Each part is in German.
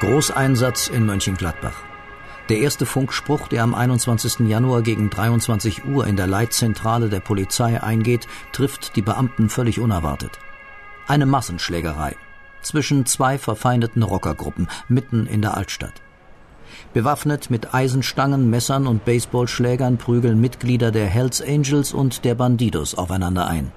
Großeinsatz in Mönchengladbach. Der erste Funkspruch, der am 21. Januar gegen 23 Uhr in der Leitzentrale der Polizei eingeht, trifft die Beamten völlig unerwartet. Eine Massenschlägerei zwischen zwei verfeindeten Rockergruppen mitten in der Altstadt. Bewaffnet mit Eisenstangen, Messern und Baseballschlägern prügeln Mitglieder der Hells Angels und der Bandidos aufeinander ein.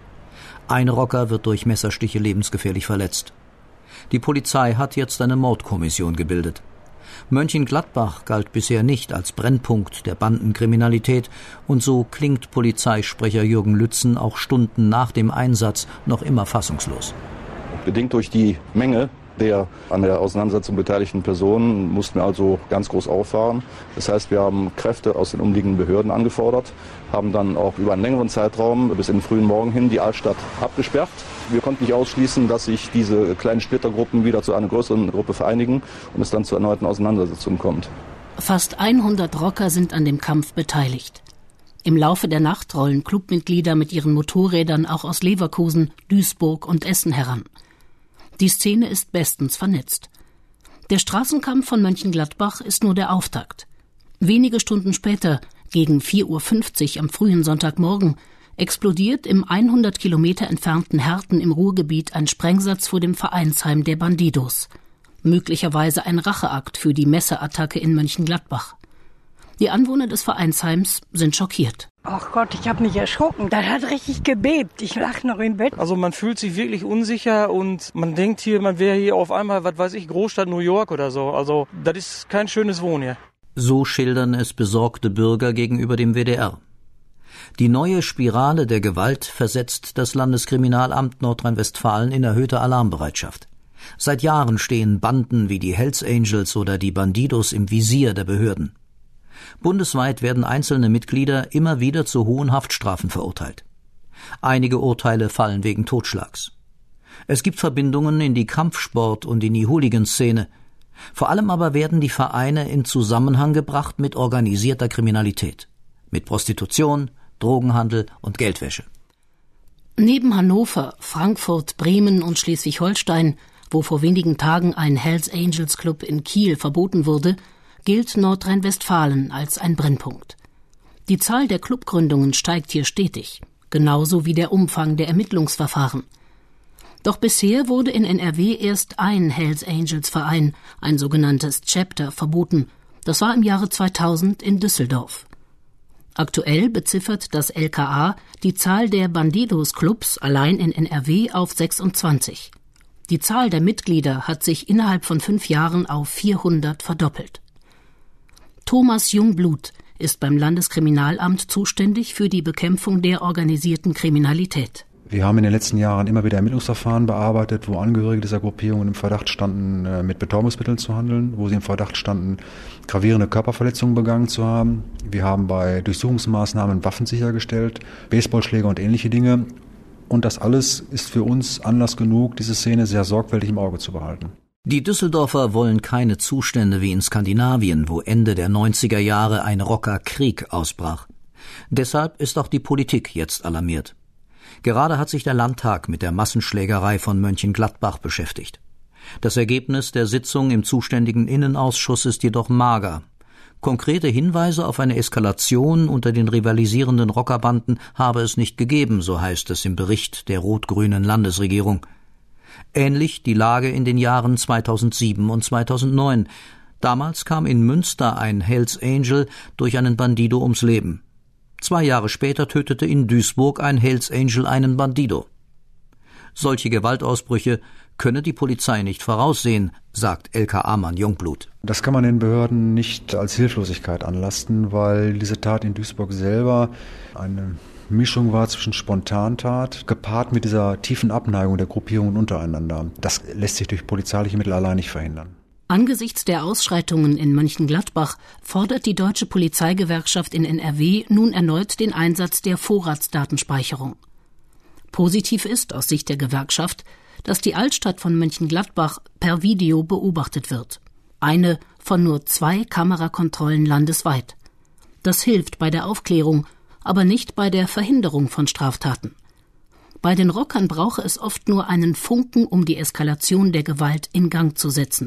Ein Rocker wird durch Messerstiche lebensgefährlich verletzt. Die Polizei hat jetzt eine Mordkommission gebildet. Mönchengladbach galt bisher nicht als Brennpunkt der Bandenkriminalität, und so klingt Polizeisprecher Jürgen Lützen auch Stunden nach dem Einsatz noch immer fassungslos. Bedingt durch die Menge der an der Auseinandersetzung beteiligten Personen mussten wir also ganz groß auffahren. Das heißt, wir haben Kräfte aus den umliegenden Behörden angefordert, haben dann auch über einen längeren Zeitraum bis in den frühen Morgen hin die Altstadt abgesperrt. Wir konnten nicht ausschließen, dass sich diese kleinen Splittergruppen wieder zu einer größeren Gruppe vereinigen und es dann zu erneuten Auseinandersetzungen kommt. Fast 100 Rocker sind an dem Kampf beteiligt. Im Laufe der Nacht rollen Clubmitglieder mit ihren Motorrädern auch aus Leverkusen, Duisburg und Essen heran. Die Szene ist bestens vernetzt. Der Straßenkampf von Mönchengladbach ist nur der Auftakt. Wenige Stunden später, gegen 4:50 Uhr am frühen Sonntagmorgen, explodiert im 100 Kilometer entfernten Herten im Ruhrgebiet ein Sprengsatz vor dem Vereinsheim der Bandidos. Möglicherweise ein Racheakt für die Messerattacke in Mönchengladbach. Die Anwohner des Vereinsheims sind schockiert. Ach Gott, ich habe mich erschrocken. Das hat richtig gebebt. Ich lag noch im Bett. Also man fühlt sich wirklich unsicher und man denkt hier, man wäre hier auf einmal, was weiß ich, Großstadt New York oder so. Also das ist kein schönes Wohnen hier. So schildern es besorgte Bürger gegenüber dem WDR. Die neue Spirale der Gewalt versetzt das Landeskriminalamt Nordrhein-Westfalen in erhöhte Alarmbereitschaft. Seit Jahren stehen Banden wie die Hells Angels oder die Bandidos im Visier der Behörden. Bundesweit werden einzelne Mitglieder immer wieder zu hohen Haftstrafen verurteilt. Einige Urteile fallen wegen Totschlags. Es gibt Verbindungen in die Kampfsport- und in die Hooligan-Szene. Vor allem aber werden die Vereine in Zusammenhang gebracht mit organisierter Kriminalität, mit Prostitution, Drogenhandel und Geldwäsche. Neben Hannover, Frankfurt, Bremen und Schleswig-Holstein, wo vor wenigen Tagen ein Hells Angels Club in Kiel verboten wurde, gilt Nordrhein-Westfalen als ein Brennpunkt. Die Zahl der Clubgründungen steigt hier stetig, genauso wie der Umfang der Ermittlungsverfahren. Doch bisher wurde in NRW erst ein Hells Angels Verein, ein sogenanntes Chapter, verboten. Das war im Jahre 2000 in Düsseldorf. Aktuell beziffert das LKA die Zahl der Bandidos-Clubs allein in NRW auf 26. Die Zahl der Mitglieder hat sich innerhalb von 5 Jahren auf 400 verdoppelt. Thomas Jungblut ist beim Landeskriminalamt zuständig für die Bekämpfung der organisierten Kriminalität. Wir haben in den letzten Jahren immer wieder Ermittlungsverfahren bearbeitet, wo Angehörige dieser Gruppierungen im Verdacht standen, mit Betäubungsmitteln zu handeln, wo sie im Verdacht standen, gravierende Körperverletzungen begangen zu haben. Wir haben bei Durchsuchungsmaßnahmen Waffen sichergestellt, Baseballschläger und ähnliche Dinge. Und das alles ist für uns Anlass genug, diese Szene sehr sorgfältig im Auge zu behalten. Die Düsseldorfer wollen keine Zustände wie in Skandinavien, wo Ende der 90er Jahre ein Rockerkrieg ausbrach. Deshalb ist auch die Politik jetzt alarmiert. Gerade hat sich der Landtag mit der Massenschlägerei von Mönchengladbach beschäftigt. Das Ergebnis der Sitzung im zuständigen Innenausschuss ist jedoch mager. Konkrete Hinweise auf eine Eskalation unter den rivalisierenden Rockerbanden habe es nicht gegeben, so heißt es im Bericht der rot-grünen Landesregierung. Ähnlich die Lage in den Jahren 2007 und 2009. Damals kam in Münster ein Hells Angel durch einen Bandido ums Leben. 2 Jahre später tötete in Duisburg ein Hells Angel einen Bandido. Solche Gewaltausbrüche könne die Polizei nicht voraussehen, sagt LKA-Mann Jungblut. Das kann man den Behörden nicht als Hilflosigkeit anlasten, weil diese Tat in Duisburg selber eine Mischung war zwischen Spontantat, gepaart mit dieser tiefen Abneigung der Gruppierungen untereinander. Das lässt sich durch polizeiliche Mittel allein nicht verhindern. Angesichts der Ausschreitungen in Mönchengladbach fordert die Deutsche Polizeigewerkschaft in NRW nun erneut den Einsatz der Vorratsdatenspeicherung. Positiv ist aus Sicht der Gewerkschaft, dass die Altstadt von Mönchengladbach per Video beobachtet wird. Eine von nur 2 Kamerakontrollen landesweit. Das hilft bei der Aufklärung, aber nicht bei der Verhinderung von Straftaten. Bei den Rockern brauche es oft nur einen Funken, um die Eskalation der Gewalt in Gang zu setzen.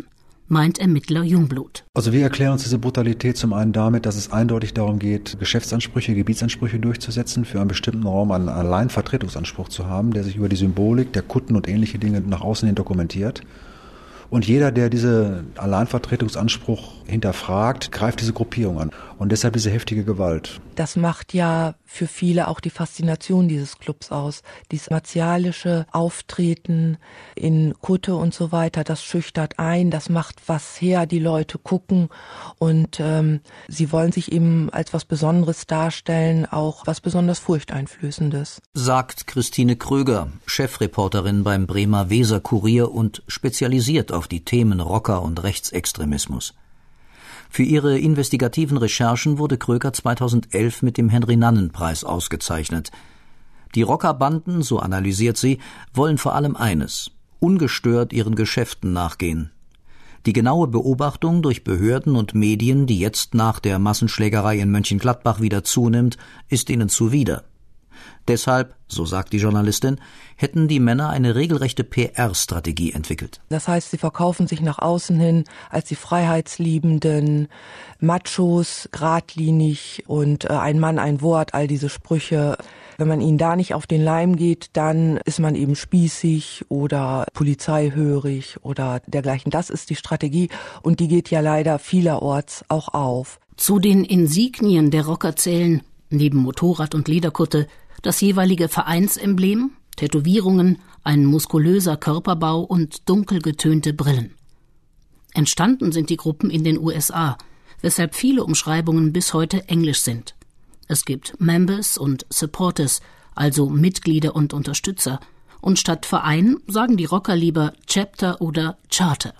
meint Ermittler Jungblut. Also wir erklären uns diese Brutalität zum einen damit, dass es eindeutig darum geht, Geschäftsansprüche, Gebietsansprüche durchzusetzen, für einen bestimmten Raum einen Alleinvertretungsanspruch zu haben, der sich über die Symbolik der Kutten und ähnliche Dinge nach außen hin dokumentiert. Und jeder, der diesen Alleinvertretungsanspruch hinterfragt, greift diese Gruppierung an. Und deshalb diese heftige Gewalt. Das macht ja für viele auch die Faszination dieses Clubs aus. Dieses martialische Auftreten in Kutte und so weiter, das schüchtert ein, das macht was her, die Leute gucken und sie wollen sich eben als was Besonderes darstellen, auch was besonders Furchteinflößendes. Sagt Christine Kröger, Chefreporterin beim Bremer Weser-Kurier und spezialisiert auf die Themen Rocker und Rechtsextremismus. Für ihre investigativen Recherchen wurde Kröger 2011 mit dem Henry-Nannen-Preis ausgezeichnet. Die Rockerbanden, so analysiert sie, wollen vor allem eines: ungestört ihren Geschäften nachgehen. Die genaue Beobachtung durch Behörden und Medien, die jetzt nach der Massenschlägerei in Mönchengladbach wieder zunimmt, ist ihnen zuwider. Deshalb, so sagt die Journalistin, hätten die Männer eine regelrechte PR-Strategie entwickelt. Das heißt, sie verkaufen sich nach außen hin als die freiheitsliebenden Machos, geradlinig und ein Mann, ein Wort, all diese Sprüche. Wenn man ihnen da nicht auf den Leim geht, dann ist man eben spießig oder polizeihörig oder dergleichen. Das ist die Strategie und die geht ja leider vielerorts auch auf. Zu den Insignien der Rocker zählen, neben Motorrad und Lederkutte, das jeweilige Vereinsemblem, Tätowierungen, ein muskulöser Körperbau und dunkel getönte Brillen. Entstanden sind die Gruppen in den USA, weshalb viele Umschreibungen bis heute englisch sind. Es gibt Members und Supporters, also Mitglieder und Unterstützer, und statt Verein sagen die Rocker lieber Chapter oder Charter.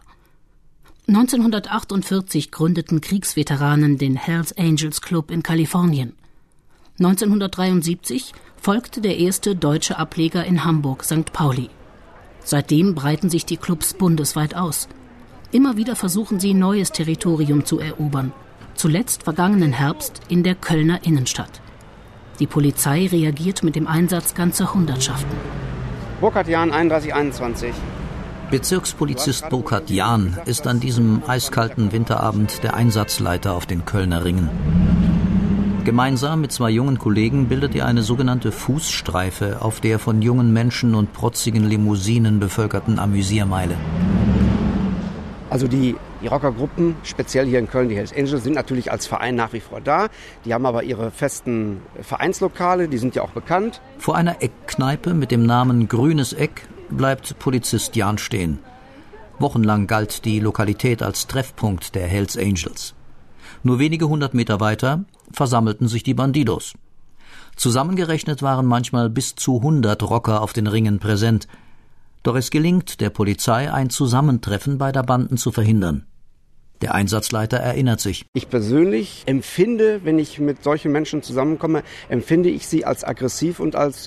1948 gründeten Kriegsveteranen den Hells Angels Club in Kalifornien. 1973 folgte der erste deutsche Ableger in Hamburg, St. Pauli. Seitdem breiten sich die Clubs bundesweit aus. Immer wieder versuchen sie, neues Territorium zu erobern. Zuletzt vergangenen Herbst in der Kölner Innenstadt. Die Polizei reagiert mit dem Einsatz ganzer Hundertschaften. Burkhard Jahn, 3121. Bezirkspolizist Burkhard Jahn ist an diesem eiskalten Winterabend der Einsatzleiter auf den Kölner Ringen. Gemeinsam mit zwei jungen Kollegen bildet er eine sogenannte Fußstreife auf der von jungen Menschen und protzigen Limousinen bevölkerten Amüsiermeile. Also die Rockergruppen, speziell hier in Köln, die Hells Angels, sind natürlich als Verein nach wie vor da. Die haben aber ihre festen Vereinslokale, die sind ja auch bekannt. Vor einer Eckkneipe mit dem Namen Grünes Eck bleibt Polizist Jahn stehen. Wochenlang galt die Lokalität als Treffpunkt der Hells Angels. Nur wenige 100 Meter weiter versammelten sich die Bandidos. Zusammengerechnet waren manchmal bis zu 100 Rocker auf den Ringen präsent. Doch es gelingt der Polizei, ein Zusammentreffen beider Banden zu verhindern. Der Einsatzleiter erinnert sich. Ich persönlich empfinde, wenn ich mit solchen Menschen zusammenkomme, empfinde ich sie als aggressiv und als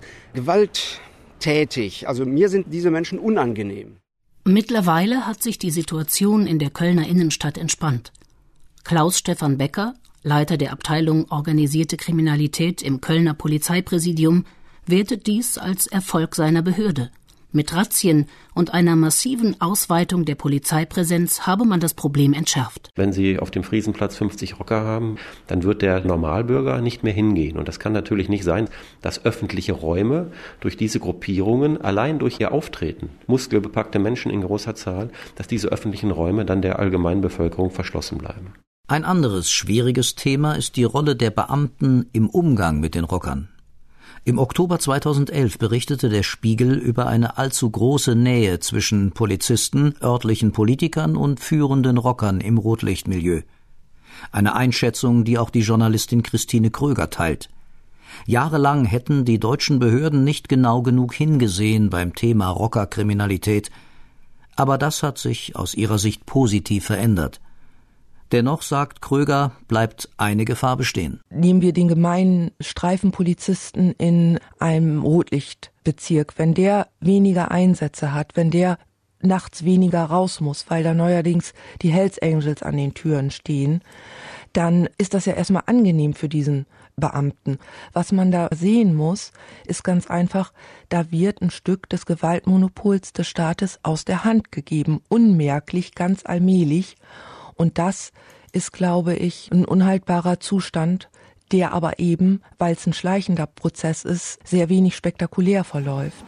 gewalttätig. Also mir sind diese Menschen unangenehm. Mittlerweile hat sich die Situation in der Kölner Innenstadt entspannt. Klaus-Stefan Becker, Leiter der Abteilung Organisierte Kriminalität im Kölner Polizeipräsidium, wertet dies als Erfolg seiner Behörde. Mit Razzien und einer massiven Ausweitung der Polizeipräsenz habe man das Problem entschärft. Wenn Sie auf dem Friesenplatz 50 Rocker haben, dann wird der Normalbürger nicht mehr hingehen. Und das kann natürlich nicht sein, dass öffentliche Räume durch diese Gruppierungen, allein durch ihr Auftreten, muskelbepackte Menschen in großer Zahl, dass diese öffentlichen Räume dann der allgemeinen Bevölkerung verschlossen bleiben. Ein anderes schwieriges Thema ist die Rolle der Beamten im Umgang mit den Rockern. Im Oktober 2011 berichtete der Spiegel über eine allzu große Nähe zwischen Polizisten, örtlichen Politikern und führenden Rockern im Rotlichtmilieu. Eine Einschätzung, die auch die Journalistin Christine Kröger teilt. Jahrelang hätten die deutschen Behörden nicht genau genug hingesehen beim Thema Rockerkriminalität. Aber das hat sich aus ihrer Sicht positiv verändert. Dennoch, sagt Kröger, bleibt eine Gefahr bestehen. Nehmen wir den gemeinen Streifenpolizisten in einem Rotlichtbezirk. Wenn der weniger Einsätze hat, wenn der nachts weniger raus muss, weil da neuerdings die Hells Angels an den Türen stehen, dann ist das ja erstmal angenehm für diesen Beamten. Was man da sehen muss, ist ganz einfach, da wird ein Stück des Gewaltmonopols des Staates aus der Hand gegeben, unmerklich, ganz allmählich. Und das ist, glaube ich, ein unhaltbarer Zustand, der aber eben, weil es ein schleichender Prozess ist, sehr wenig spektakulär verläuft.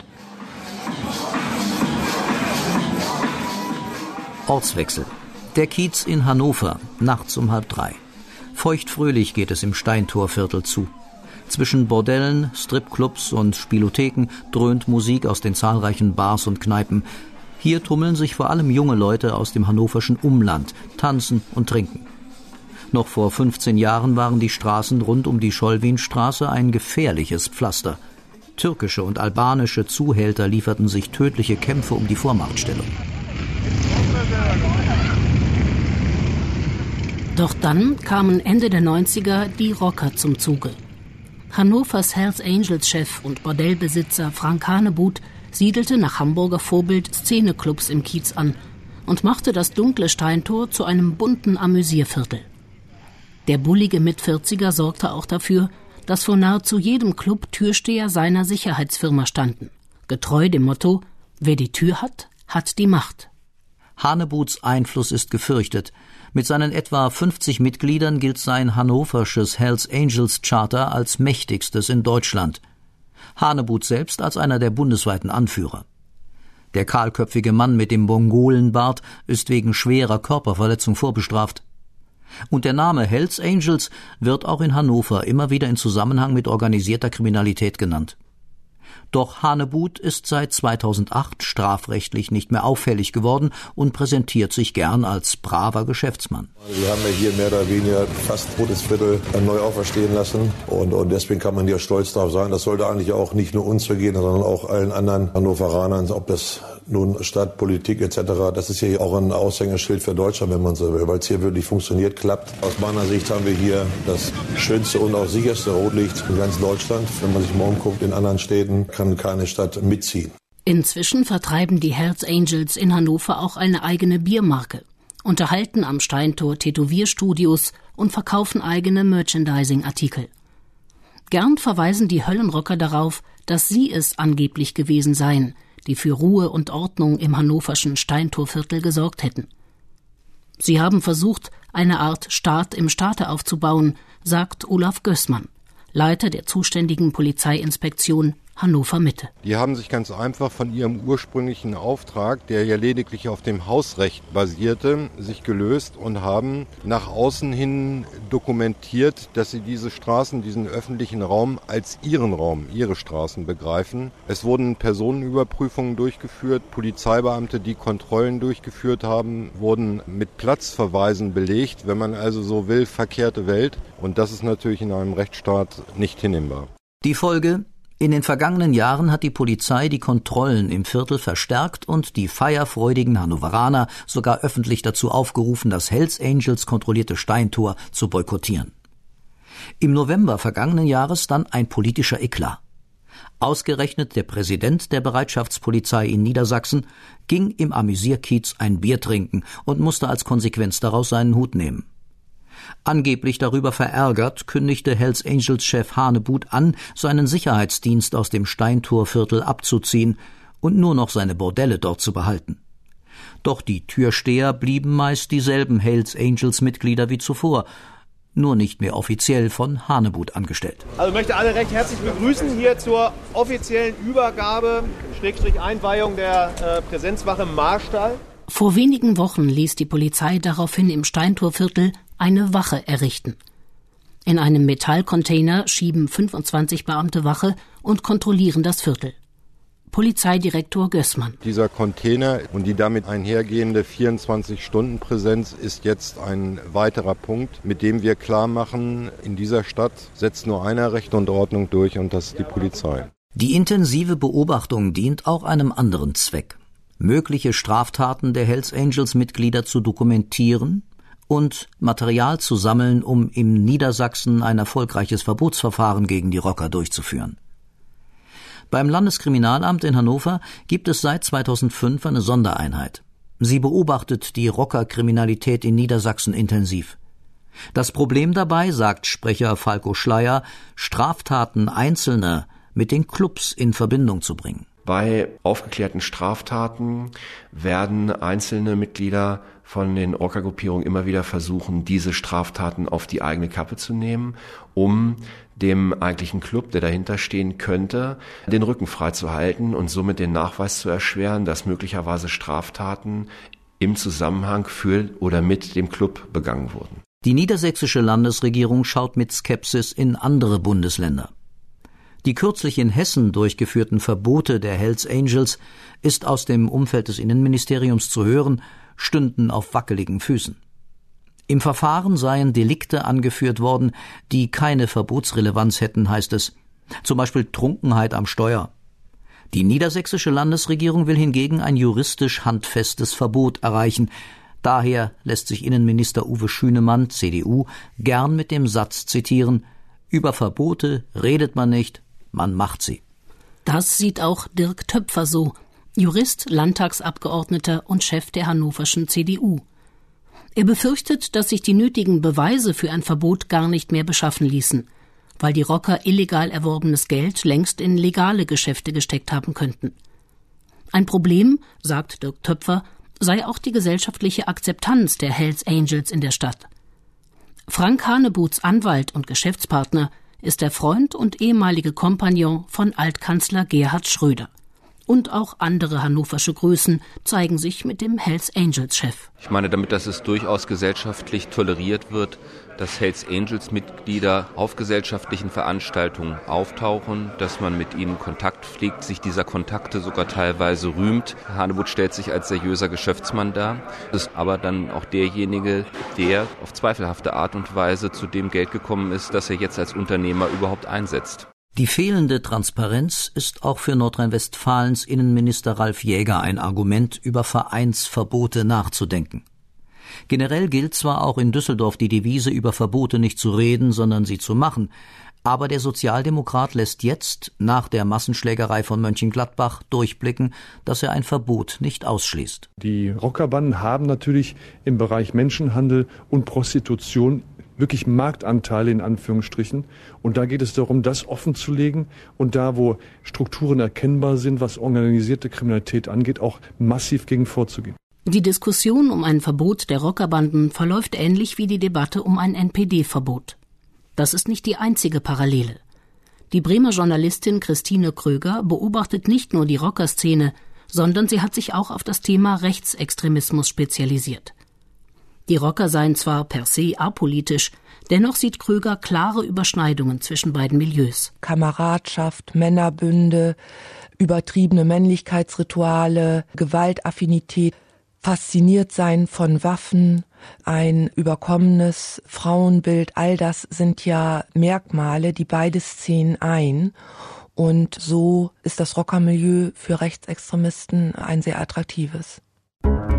Ortswechsel. Der Kiez in Hannover, nachts um 2:30. Feuchtfröhlich geht es im Steintorviertel zu. Zwischen Bordellen, Stripclubs und Spielotheken dröhnt Musik aus den zahlreichen Bars und Kneipen. Hier tummeln sich vor allem junge Leute aus dem hannoverschen Umland, tanzen und trinken. Noch vor 15 Jahren waren die Straßen rund um die Schollwinstraße ein gefährliches Pflaster. Türkische und albanische Zuhälter lieferten sich tödliche Kämpfe um die Vormachtstellung. Doch dann kamen Ende der 90er die Rocker zum Zuge. Hannovers Hells Angels-Chef und Bordellbesitzer Frank Hanebuth siedelte nach Hamburger Vorbild Szeneclubs im Kiez an und machte das dunkle Steintor zu einem bunten Amüsierviertel. Der bullige Mit-40er sorgte auch dafür, dass vor nahezu jedem Club Türsteher seiner Sicherheitsfirma standen. Getreu dem Motto, wer die Tür hat, hat die Macht. Hanebuths Einfluss ist gefürchtet. Mit seinen etwa 50 Mitgliedern gilt sein hannoversches Hells Angels Charter als mächtigstes in Deutschland. Hanebuth selbst als einer der bundesweiten Anführer. Der kahlköpfige Mann mit dem Mongolenbart ist wegen schwerer Körperverletzung vorbestraft. Und der Name Hells Angels wird auch in Hannover immer wieder in Zusammenhang mit organisierter Kriminalität genannt. Doch Hanebuth ist seit 2008 strafrechtlich nicht mehr auffällig geworden und präsentiert sich gern als braver Geschäftsmann. Wir haben ja hier mehr oder weniger fast totes Viertel neu auferstehen lassen und deswegen kann man hier stolz darauf sein. Das sollte eigentlich auch nicht nur uns vergehen, sondern auch allen anderen Hannoveranern, ob das nun Stadt, Politik etc., das ist hier auch ein Aushängeschild für Deutschland, wenn man so will, weil es hier wirklich funktioniert, klappt. Aus meiner Sicht haben wir hier das schönste und auch sicherste Rotlicht in ganz Deutschland. Wenn man sich mal umguckt, in anderen Städten kann keine Stadt mitziehen. Inzwischen vertreiben die Hells Angels in Hannover auch eine eigene Biermarke, unterhalten am Steintor Tätowierstudios und verkaufen eigene Merchandising-Artikel. Gern verweisen die Höllenrocker darauf, dass sie es angeblich gewesen seien, die für Ruhe und Ordnung im hannoverschen Steintorviertel gesorgt hätten. Sie haben versucht, eine Art Staat im Staate aufzubauen, sagt Olaf Gößmann, Leiter der zuständigen Polizeiinspektion Hannover Mitte. Die haben sich ganz einfach von ihrem ursprünglichen Auftrag, der ja lediglich auf dem Hausrecht basierte, sich gelöst und haben nach außen hin dokumentiert, dass sie diese Straßen, diesen öffentlichen Raum als ihren Raum, ihre Straßen begreifen. Es wurden Personenüberprüfungen durchgeführt, Polizeibeamte, die Kontrollen durchgeführt haben, wurden mit Platzverweisen belegt, wenn man also so will, verkehrte Welt. Und das ist natürlich in einem Rechtsstaat nicht hinnehmbar. Die Folge: In den vergangenen Jahren hat die Polizei die Kontrollen im Viertel verstärkt und die feierfreudigen Hannoveraner sogar öffentlich dazu aufgerufen, das Hells Angels kontrollierte Steintor zu boykottieren. Im November vergangenen Jahres dann ein politischer Eklat. Ausgerechnet der Präsident der Bereitschaftspolizei in Niedersachsen ging im Amüsierkiez ein Bier trinken und musste als Konsequenz daraus seinen Hut nehmen. Angeblich darüber verärgert, kündigte Hells Angels-Chef Hanebuth an, seinen Sicherheitsdienst aus dem Steintorviertel abzuziehen und nur noch seine Bordelle dort zu behalten. Doch die Türsteher blieben meist dieselben Hells Angels-Mitglieder wie zuvor, nur nicht mehr offiziell von Hanebuth angestellt. Also ich möchte alle recht herzlich begrüßen hier zur offiziellen Übergabe, Einweihung der Präsenzwache Marstall. Vor wenigen Wochen ließ die Polizei daraufhin im Steintorviertel eine Wache errichten. In einem Metallcontainer schieben 25 Beamte Wache und kontrollieren das Viertel. Polizeidirektor Gößmann. Dieser Container und die damit einhergehende 24-Stunden-Präsenz ist jetzt ein weiterer Punkt, mit dem wir klar machen, in dieser Stadt setzt nur einer Recht und Ordnung durch und das ist die Polizei. Die intensive Beobachtung dient auch einem anderen Zweck: mögliche Straftaten der Hells Angels-Mitglieder zu dokumentieren und Material zu sammeln, um in Niedersachsen ein erfolgreiches Verbotsverfahren gegen die Rocker durchzuführen. Beim Landeskriminalamt in Hannover gibt es seit 2005 eine Sondereinheit. Sie beobachtet die Rockerkriminalität in Niedersachsen intensiv. Das Problem dabei, sagt Sprecher Falko Schleyer, Straftaten Einzelner mit den Clubs in Verbindung zu bringen. Bei aufgeklärten Straftaten werden einzelne Mitglieder von den Orca-Gruppierungen immer wieder versuchen, diese Straftaten auf die eigene Kappe zu nehmen, um dem eigentlichen Club, der dahinter stehen könnte, den Rücken frei zu halten und somit den Nachweis zu erschweren, dass möglicherweise Straftaten im Zusammenhang für oder mit dem Club begangen wurden. Die niedersächsische Landesregierung schaut mit Skepsis in andere Bundesländer. Die kürzlich in Hessen durchgeführten Verbote der Hells Angels, ist aus dem Umfeld des Innenministeriums zu hören, stünden auf wackeligen Füßen. Im Verfahren seien Delikte angeführt worden, die keine Verbotsrelevanz hätten, heißt es, zum Beispiel Trunkenheit am Steuer. Die niedersächsische Landesregierung will hingegen ein juristisch handfestes Verbot erreichen. Daher lässt sich Innenminister Uwe Schünemann, CDU, gern mit dem Satz zitieren: Über Verbote redet man nicht, man macht sie. Das sieht auch Dirk Töpfer so, Jurist, Landtagsabgeordneter und Chef der hannoverschen CDU. Er befürchtet, dass sich die nötigen Beweise für ein Verbot gar nicht mehr beschaffen ließen, weil die Rocker illegal erworbenes Geld längst in legale Geschäfte gesteckt haben könnten. Ein Problem, sagt Dirk Töpfer, sei auch die gesellschaftliche Akzeptanz der Hells Angels in der Stadt. Frank Hanebuths Anwalt und Geschäftspartner ist der Freund und ehemalige Kompagnon von Altkanzler Gerhard Schröder. Und auch andere hannoversche Größen zeigen sich mit dem Hells Angels-Chef. Ich meine damit, dass es durchaus gesellschaftlich toleriert wird, dass Hells Angels-Mitglieder auf gesellschaftlichen Veranstaltungen auftauchen, dass man mit ihnen Kontakt pflegt, sich dieser Kontakte sogar teilweise rühmt. Hanebuth stellt sich als seriöser Geschäftsmann dar, ist aber dann auch derjenige, der auf zweifelhafte Art und Weise zu dem Geld gekommen ist, das er jetzt als Unternehmer überhaupt einsetzt. Die fehlende Transparenz ist auch für Nordrhein-Westfalens Innenminister Ralf Jäger ein Argument, über Vereinsverbote nachzudenken. Generell gilt zwar auch in Düsseldorf die Devise, über Verbote nicht zu reden, sondern sie zu machen, aber der Sozialdemokrat lässt jetzt, nach der Massenschlägerei von Mönchengladbach, durchblicken, dass er ein Verbot nicht ausschließt. Die Rockerbanden haben natürlich im Bereich Menschenhandel und Prostitution wirklich Marktanteile in Anführungsstrichen. Und da geht es darum, das offenzulegen und da, wo Strukturen erkennbar sind, was organisierte Kriminalität angeht, auch massiv gegen vorzugehen. Die Diskussion um ein Verbot der Rockerbanden verläuft ähnlich wie die Debatte um ein NPD-Verbot. Das ist nicht die einzige Parallele. Die Bremer Journalistin Christine Kröger beobachtet nicht nur die Rockerszene, sondern sie hat sich auch auf das Thema Rechtsextremismus spezialisiert. Die Rocker seien zwar per se apolitisch, dennoch sieht Kröger klare Überschneidungen zwischen beiden Milieus. Kameradschaft, Männerbünde, übertriebene Männlichkeitsrituale, Gewaltaffinität, fasziniert sein von Waffen, ein überkommenes Frauenbild, all das sind ja Merkmale, die beide Szenen ein. Und so ist das Rockermilieu für Rechtsextremisten ein sehr attraktives.